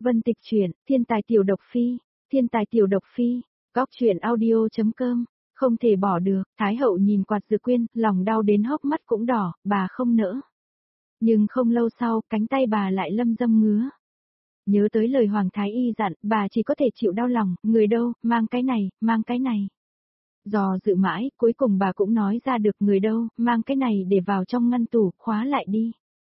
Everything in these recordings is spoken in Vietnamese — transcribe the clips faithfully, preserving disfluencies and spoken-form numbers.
Vân Tịch truyện, Thiên tài tiểu độc phi, Thiên tài tiểu độc phi, góc truyện audio.com, không thể bỏ được, Thái hậu nhìn quạt Dược Quyên, lòng đau đến hốc mắt cũng đỏ, bà không nỡ. Nhưng không lâu sau, cánh tay bà lại lâm dâm ngứa. Nhớ tới lời Hoàng Thái Y dặn, bà chỉ có thể chịu đau lòng, người đâu, mang cái này, mang cái này. Dò dự mãi, cuối cùng bà cũng nói ra được người đâu, mang cái này để vào trong ngăn tủ, khóa lại đi.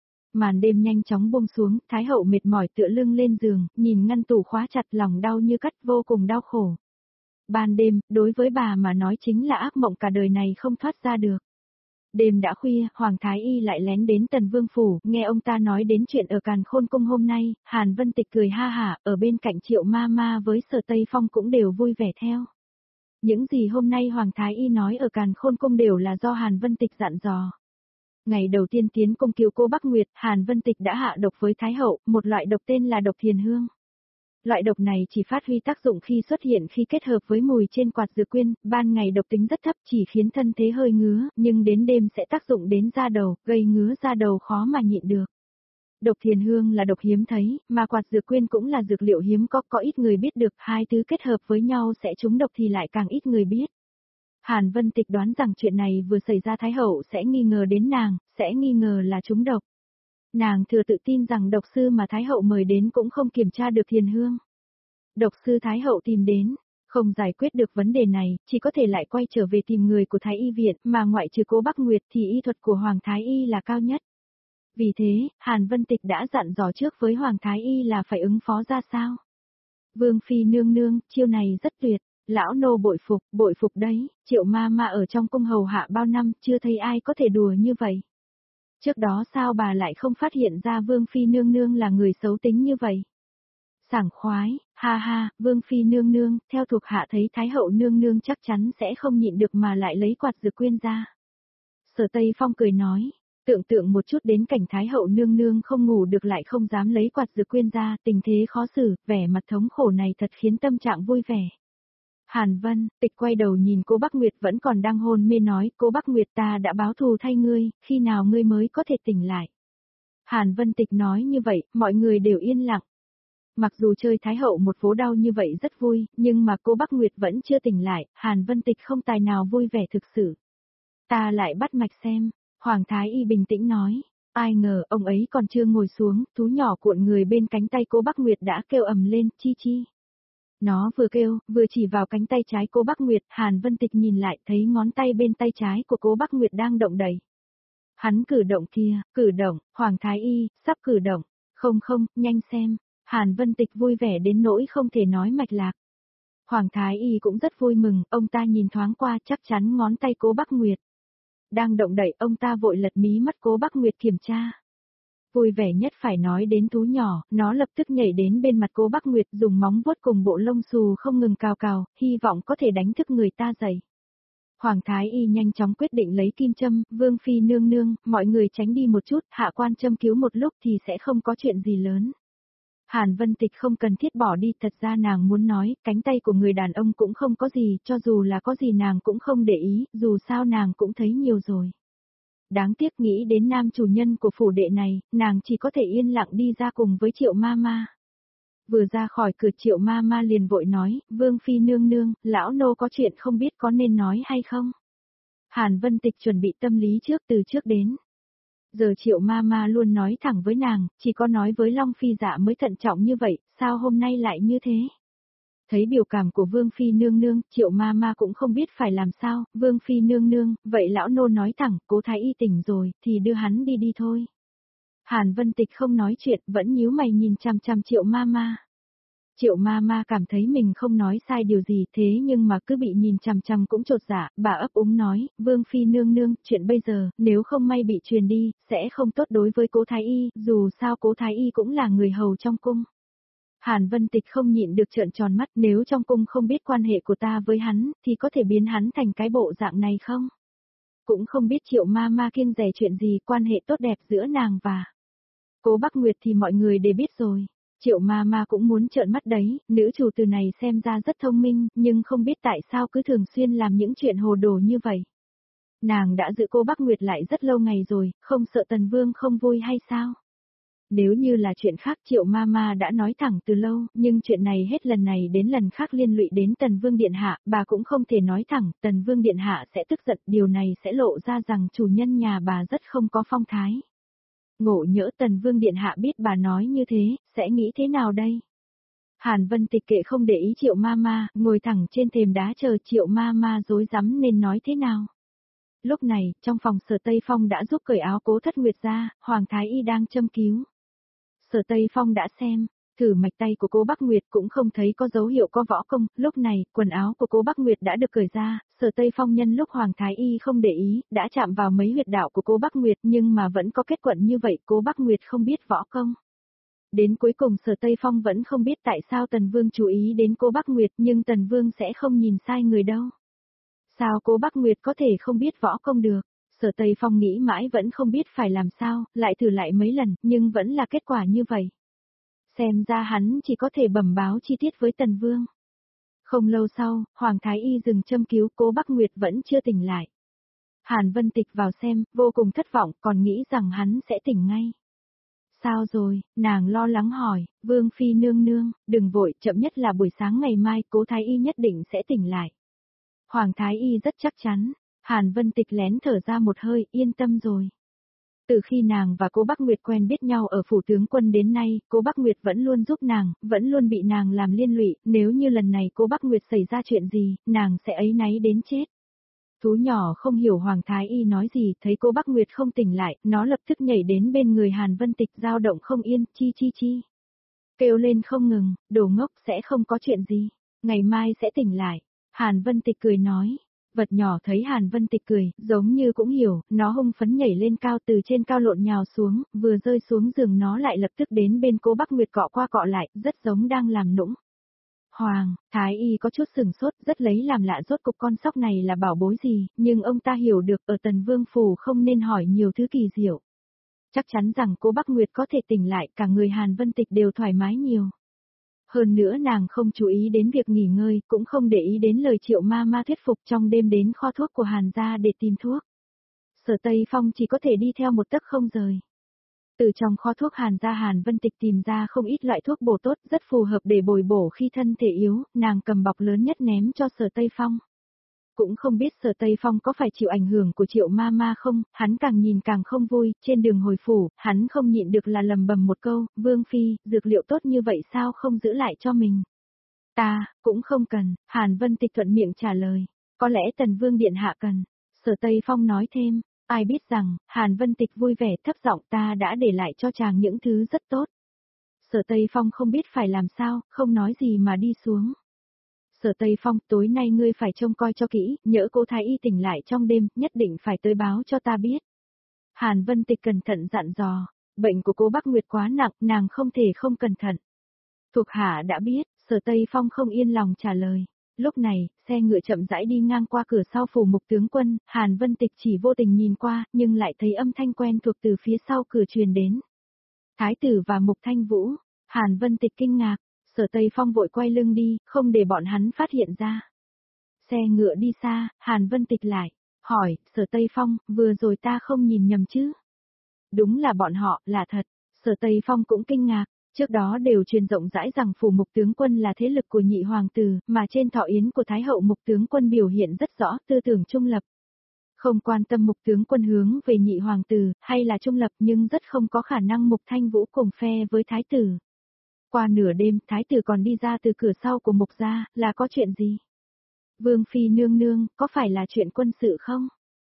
Màn đêm nhanh chóng buông xuống, Thái hậu mệt mỏi tựa lưng lên giường, nhìn ngăn tủ khóa chặt lòng đau như cắt vô cùng đau khổ. Ban đêm, đối với bà mà nói chính là ác mộng cả đời này không thoát ra được. Đêm đã khuya, Hoàng Thái Y lại lén đến Tần Vương Phủ, nghe ông ta nói đến chuyện ở Càn Khôn Cung hôm nay, Hàn Vân Tịch cười ha hả, ở bên cạnh Triệu Ma Ma với Sở Tây Phong cũng đều vui vẻ theo. Những gì hôm nay Hoàng Thái Y nói ở Càn Khôn Cung đều là do Hàn Vân Tịch dặn dò. Ngày đầu tiên tiến cung cứu cô Bắc Nguyệt, Hàn Vân Tịch đã hạ độc với Thái hậu, một loại độc tên là độc thiền hương. Loại độc này chỉ phát huy tác dụng khi xuất hiện khi kết hợp với mùi trên quạt Dược Quyên, ban ngày độc tính rất thấp chỉ khiến thân thế hơi ngứa, nhưng đến đêm sẽ tác dụng đến da đầu, gây ngứa da đầu khó mà nhịn được. Độc thiền hương là độc hiếm thấy, mà quạt Dược Quyên cũng là dược liệu hiếm có, có ít người biết được, hai thứ kết hợp với nhau sẽ trúng độc thì lại càng ít người biết. Hàn Vân Tịch đoán rằng chuyện này vừa xảy ra Thái hậu sẽ nghi ngờ đến nàng, sẽ nghi ngờ là trúng độc. Nàng thừa tự tin rằng độc sư mà Thái hậu mời đến cũng không kiểm tra được thiền hương. Độc sư Thái hậu tìm đến, không giải quyết được vấn đề này, chỉ có thể lại quay trở về tìm người của Thái y viện, mà ngoại trừ cố Bắc Nguyệt thì y thuật của Hoàng Thái y là cao nhất. Vì thế, Hàn Vân Tịch đã dặn dò trước với Hoàng Thái y là phải ứng phó ra sao. Vương phi nương nương, chiêu này rất tuyệt. Lão nô bội phục, bội phục đấy, Triệu Ma Ma ở trong cung hầu hạ bao năm, chưa thấy ai có thể đùa như vậy. Trước đó sao bà lại không phát hiện ra Vương phi nương nương là người xấu tính như vậy? Sảng khoái, ha ha, Vương phi nương nương, theo thuộc hạ thấy Thái hậu nương nương chắc chắn sẽ không nhịn được mà lại lấy quạt Dược Quyên ra. Sở Tây Phong cười nói, tưởng tượng một chút đến cảnh Thái hậu nương nương không ngủ được lại không dám lấy quạt Dược Quyên ra, tình thế khó xử, vẻ mặt thống khổ này thật khiến tâm trạng vui vẻ. Hàn Vân, Tịch quay đầu nhìn cô Bắc Nguyệt vẫn còn đang hôn mê nói, cô Bắc Nguyệt ta đã báo thù thay ngươi, khi nào ngươi mới có thể tỉnh lại. Hàn Vân Tịch nói như vậy, mọi người đều yên lặng. Mặc dù chơi Thái hậu một vố đau như vậy rất vui, nhưng mà cô Bắc Nguyệt vẫn chưa tỉnh lại, Hàn Vân Tịch không tài nào vui vẻ thực sự. Ta lại bắt mạch xem, Hoàng Thái Y bình tĩnh nói, ai ngờ ông ấy còn chưa ngồi xuống, thú nhỏ cuộn người bên cánh tay cô Bắc Nguyệt đã kêu ầm lên, chi chi. Nó vừa kêu, vừa chỉ vào cánh tay trái cô Bắc Nguyệt, Hàn Vân Tịch nhìn lại thấy ngón tay bên tay trái của cô Bắc Nguyệt đang động đẩy. Hắn cử động kia, cử động, Hoàng Thái Y, sắp cử động, không không, nhanh xem, Hàn Vân Tịch vui vẻ đến nỗi không thể nói mạch lạc. Hoàng Thái Y cũng rất vui mừng, ông ta nhìn thoáng qua chắc chắn ngón tay cô Bắc Nguyệt đang động đẩy, ông ta vội lật mí mắt cô Bắc Nguyệt kiểm tra. Vui vẻ nhất phải nói đến thú nhỏ, nó lập tức nhảy đến bên mặt cô Bắc Nguyệt dùng móng vuốt cùng bộ lông xù không ngừng cào cào, hy vọng có thể đánh thức người ta dậy. Hoàng Thái Y nhanh chóng quyết định lấy kim châm, Vương phi nương nương, mọi người tránh đi một chút, hạ quan châm cứu một lúc thì sẽ không có chuyện gì lớn. Hàn Vân Tịch không cần thiết bỏ đi, thật ra nàng muốn nói, cánh tay của người đàn ông cũng không có gì, cho dù là có gì nàng cũng không để ý, dù sao nàng cũng thấy nhiều rồi. Đáng tiếc nghĩ đến nam chủ nhân của phủ đệ này, nàng chỉ có thể yên lặng đi ra cùng với Triệu Ma Ma. Vừa ra khỏi cửa Triệu Ma Ma liền vội nói, Vương phi nương nương, lão nô có chuyện không biết có nên nói hay không. Hàn Vân Tịch chuẩn bị tâm lý trước từ trước đến. Giờ Triệu Ma Ma luôn nói thẳng với nàng, chỉ có nói với Long Phi Dạ mới thận trọng như vậy, sao hôm nay lại như thế? Thấy biểu cảm của Vương phi nương nương, Triệu Ma Ma cũng không biết phải làm sao, Vương phi nương nương, vậy lão nô nói thẳng, cố Thái Y tỉnh rồi, thì đưa hắn đi đi thôi. Hàn Vân Tịch không nói chuyện, vẫn nhíu mày nhìn chằm chằm Triệu Ma Ma. Triệu Ma Ma cảm thấy mình không nói sai điều gì, thế nhưng mà cứ bị nhìn chằm chằm cũng chột dạ, bà ấp úng nói, Vương phi nương nương, chuyện bây giờ, nếu không may bị truyền đi, sẽ không tốt đối với cố Thái Y, dù sao cố Thái Y cũng là người hầu trong cung. Hàn Vân Tịch không nhịn được trợn tròn mắt, nếu trong cung không biết quan hệ của ta với hắn, thì có thể biến hắn thành cái bộ dạng này không? Cũng không biết Triệu Ma Ma kiêng dè chuyện gì, quan hệ tốt đẹp giữa nàng và Cố Bắc Nguyệt thì mọi người đều biết rồi. Triệu Ma Ma cũng muốn trợn mắt đấy, nữ chủ từ này xem ra rất thông minh, nhưng không biết tại sao cứ thường xuyên làm những chuyện hồ đồ như vậy. Nàng đã giữ cô Bắc Nguyệt lại rất lâu ngày rồi, không sợ Tần Vương không vui hay sao? Nếu như là chuyện khác Triệu Mama đã nói thẳng từ lâu, nhưng chuyện này hết lần này đến lần khác liên lụy đến Tần Vương Điện Hạ, bà cũng không thể nói thẳng, Tần Vương Điện Hạ sẽ tức giận, điều này sẽ lộ ra rằng chủ nhân nhà bà rất không có phong thái. Ngộ nhỡ Tần Vương Điện Hạ biết bà nói như thế, sẽ nghĩ thế nào đây? Hàn Vân Tịch kệ không để ý Triệu Mama, ngồi thẳng trên thềm đá chờ Triệu Mama rối rắm nên nói thế nào. Lúc này, trong phòng Sở Tây Phong đã giúp cởi áo Cố Thất Nguyệt ra, Hoàng Thái Y đang châm cứu. Sở Tây Phong đã xem, thử mạch tay của cô Bắc Nguyệt cũng không thấy có dấu hiệu có võ công, lúc này, quần áo của cô Bắc Nguyệt đã được cởi ra, Sở Tây Phong nhân lúc Hoàng Thái Y không để ý, đã chạm vào mấy huyệt đạo của cô Bắc Nguyệt nhưng mà vẫn có kết luận như vậy, cô Bắc Nguyệt không biết võ công. Đến cuối cùng Sở Tây Phong vẫn không biết tại sao Tần Vương chú ý đến cô Bắc Nguyệt nhưng Tần Vương sẽ không nhìn sai người đâu. Sao cô Bắc Nguyệt có thể không biết võ công được? Sở Tây Phong nghĩ mãi vẫn không biết phải làm sao, lại thử lại mấy lần, nhưng vẫn là kết quả như vậy. Xem ra hắn chỉ có thể bẩm báo chi tiết với Tần Vương. Không lâu sau, Hoàng Thái Y dừng châm cứu, Cố Bắc Nguyệt vẫn chưa tỉnh lại. Hàn Vân Tịch vào xem, vô cùng thất vọng, còn nghĩ rằng hắn sẽ tỉnh ngay. Sao rồi, nàng lo lắng hỏi, Vương Phi nương nương, đừng vội, chậm nhất là buổi sáng ngày mai, Cố Thái Y nhất định sẽ tỉnh lại. Hoàng Thái Y rất chắc chắn. Hàn Vân Tịch lén thở ra một hơi, yên tâm rồi. Từ khi nàng và cô Bắc Nguyệt quen biết nhau ở phủ tướng quân đến nay, cô Bắc Nguyệt vẫn luôn giúp nàng, vẫn luôn bị nàng làm liên lụy, nếu như lần này cô Bắc Nguyệt xảy ra chuyện gì, nàng sẽ áy náy đến chết. Thú nhỏ không hiểu Hoàng Thái Y nói gì, thấy cô Bắc Nguyệt không tỉnh lại, nó lập tức nhảy đến bên người Hàn Vân Tịch dao động không yên, chi chi chi. Kêu lên không ngừng, đồ ngốc sẽ không có chuyện gì, ngày mai sẽ tỉnh lại. Hàn Vân Tịch cười nói. Vật nhỏ thấy Hàn Vân Tịch cười, giống như cũng hiểu, nó hung phấn nhảy lên cao từ trên cao lộn nhào xuống, vừa rơi xuống giường nó lại lập tức đến bên cô Bắc Nguyệt cọ qua cọ lại, rất giống đang làm nũng. Hoàng, Thái Y có chút sừng sốt, rất lấy làm lạ rốt cục con sóc này là bảo bối gì, nhưng ông ta hiểu được ở Tần Vương Phủ không nên hỏi nhiều thứ kỳ diệu. Chắc chắn rằng cô Bắc Nguyệt có thể tỉnh lại, cả người Hàn Vân Tịch đều thoải mái nhiều. Hơn nữa nàng không chú ý đến việc nghỉ ngơi, cũng không để ý đến lời Triệu Mama thuyết phục trong đêm đến kho thuốc của Hàn gia để tìm thuốc. Sở Tây Phong chỉ có thể đi theo một tấc không rời. Từ trong kho thuốc Hàn gia Hàn Vân Tịch tìm ra không ít loại thuốc bổ tốt rất phù hợp để bồi bổ khi thân thể yếu, nàng cầm bọc lớn nhất ném cho Sở Tây Phong. Cũng không biết Sở Tây Phong có phải chịu ảnh hưởng của Triệu Mama không, hắn càng nhìn càng không vui, trên đường hồi phủ, hắn không nhịn được là lầm bầm một câu, Vương Phi, dược liệu tốt như vậy sao không giữ lại cho mình. Ta, cũng không cần, Hàn Vân Tịch thuận miệng trả lời, có lẽ Tần Vương Điện Hạ cần. Sở Tây Phong nói thêm, ai biết rằng, Hàn Vân Tịch vui vẻ thấp giọng ta đã để lại cho chàng những thứ rất tốt. Sở Tây Phong không biết phải làm sao, không nói gì mà đi xuống. Sở Tây Phong, tối nay ngươi phải trông coi cho kỹ, nhỡ cô Thái Y tỉnh lại trong đêm, nhất định phải tới báo cho ta biết. Hàn Vân Tịch cẩn thận dặn dò, bệnh của cô Bắc Nguyệt quá nặng, nàng không thể không cẩn thận. Thuộc hạ đã biết, Sở Tây Phong không yên lòng trả lời. Lúc này, xe ngựa chậm rãi đi ngang qua cửa sau phủ Mục tướng quân, Hàn Vân Tịch chỉ vô tình nhìn qua, nhưng lại thấy âm thanh quen thuộc từ phía sau cửa truyền đến. Thái tử và Mục Thanh Vũ, Hàn Vân Tịch kinh ngạc. Sở Tây Phong vội quay lưng đi, không để bọn hắn phát hiện ra. Xe ngựa đi xa, Hàn Vân Tịch lại, hỏi, Sở Tây Phong, vừa rồi ta không nhìn nhầm chứ? Đúng là bọn họ, là thật. Sở Tây Phong cũng kinh ngạc, trước đó đều truyền rộng rãi rằng phủ Mục tướng quân là thế lực của nhị hoàng tử, mà trên thọ yến của Thái hậu Mục tướng quân biểu hiện rất rõ tư tưởng trung lập. Không quan tâm Mục tướng quân hướng về nhị hoàng tử, hay là trung lập nhưng rất không có khả năng Mục Thanh Vũ cùng phe với Thái tử. Qua nửa đêm, Thái tử còn đi ra từ cửa sau của Mục gia, là có chuyện gì? Vương Phi nương nương, có phải là chuyện quân sự không?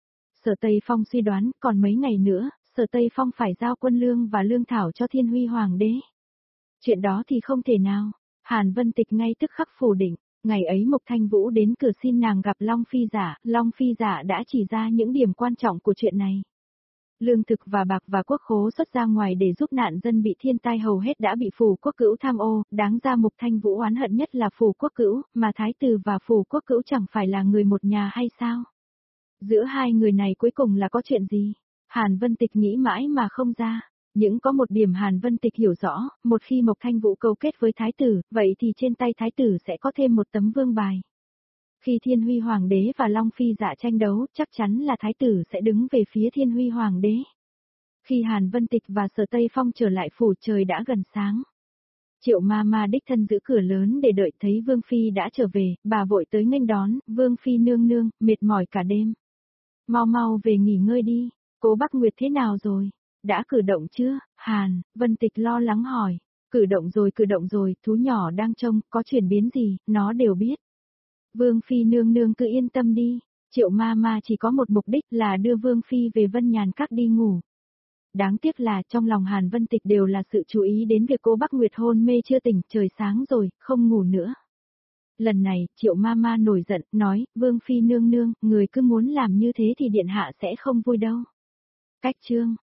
Sở Tây Phong suy đoán, còn mấy ngày nữa, Sở Tây Phong phải giao quân lương và lương thảo cho Thiên Huy Hoàng đế. Chuyện đó thì không thể nào. Hàn Vân Tịch ngay tức khắc phủ định, ngày ấy Mục Thanh Vũ đến cửa xin nàng gặp Long Phi giả, Long Phi giả đã chỉ ra những điểm quan trọng của chuyện này. Lương thực và bạc và quốc khố xuất ra ngoài để giúp nạn dân bị thiên tai hầu hết đã bị Phủ Quốc Cữu tham ô, đáng ra Mục Thanh Vũ oán hận nhất là Phủ Quốc Cữu, mà Thái tử và Phủ Quốc Cữu chẳng phải là người một nhà hay sao? Giữa hai người này cuối cùng là có chuyện gì? Hàn Vân Tịch nghĩ mãi mà không ra. Nhưng có một điểm Hàn Vân Tịch hiểu rõ, một khi Mộc Thanh Vũ câu kết với Thái tử, vậy thì trên tay Thái tử sẽ có thêm một tấm vương bài. Khi Thiên Huy Hoàng đế và Long Phi giả tranh đấu, chắc chắn là Thái tử sẽ đứng về phía Thiên Huy Hoàng đế. Khi Hàn Vân Tịch và Sở Tây Phong trở lại phủ trời đã gần sáng. Triệu ma ma đích thân giữ cửa lớn để đợi thấy Vương Phi đã trở về, bà vội tới nghênh đón, Vương Phi nương nương, mệt mỏi cả đêm. Mau mau về nghỉ ngơi đi, Cố Bắc Nguyệt thế nào rồi? Đã cử động chưa? Hàn, Vân Tịch lo lắng hỏi. Cử động rồi cử động rồi, thú nhỏ đang trông, có chuyển biến gì, nó đều biết. Vương Phi nương nương cứ yên tâm đi, Triệu ma ma chỉ có một mục đích là đưa Vương Phi về Vân Nhàn Các đi ngủ. Đáng tiếc là trong lòng Hàn Vân Tịch đều là sự chú ý đến việc Cố Bắc Nguyệt hôn mê chưa tỉnh, trời sáng rồi, không ngủ nữa. Lần này, Triệu ma ma nổi giận, nói, Vương Phi nương nương, người cứ muốn làm như thế thì điện hạ sẽ không vui đâu. Cách chương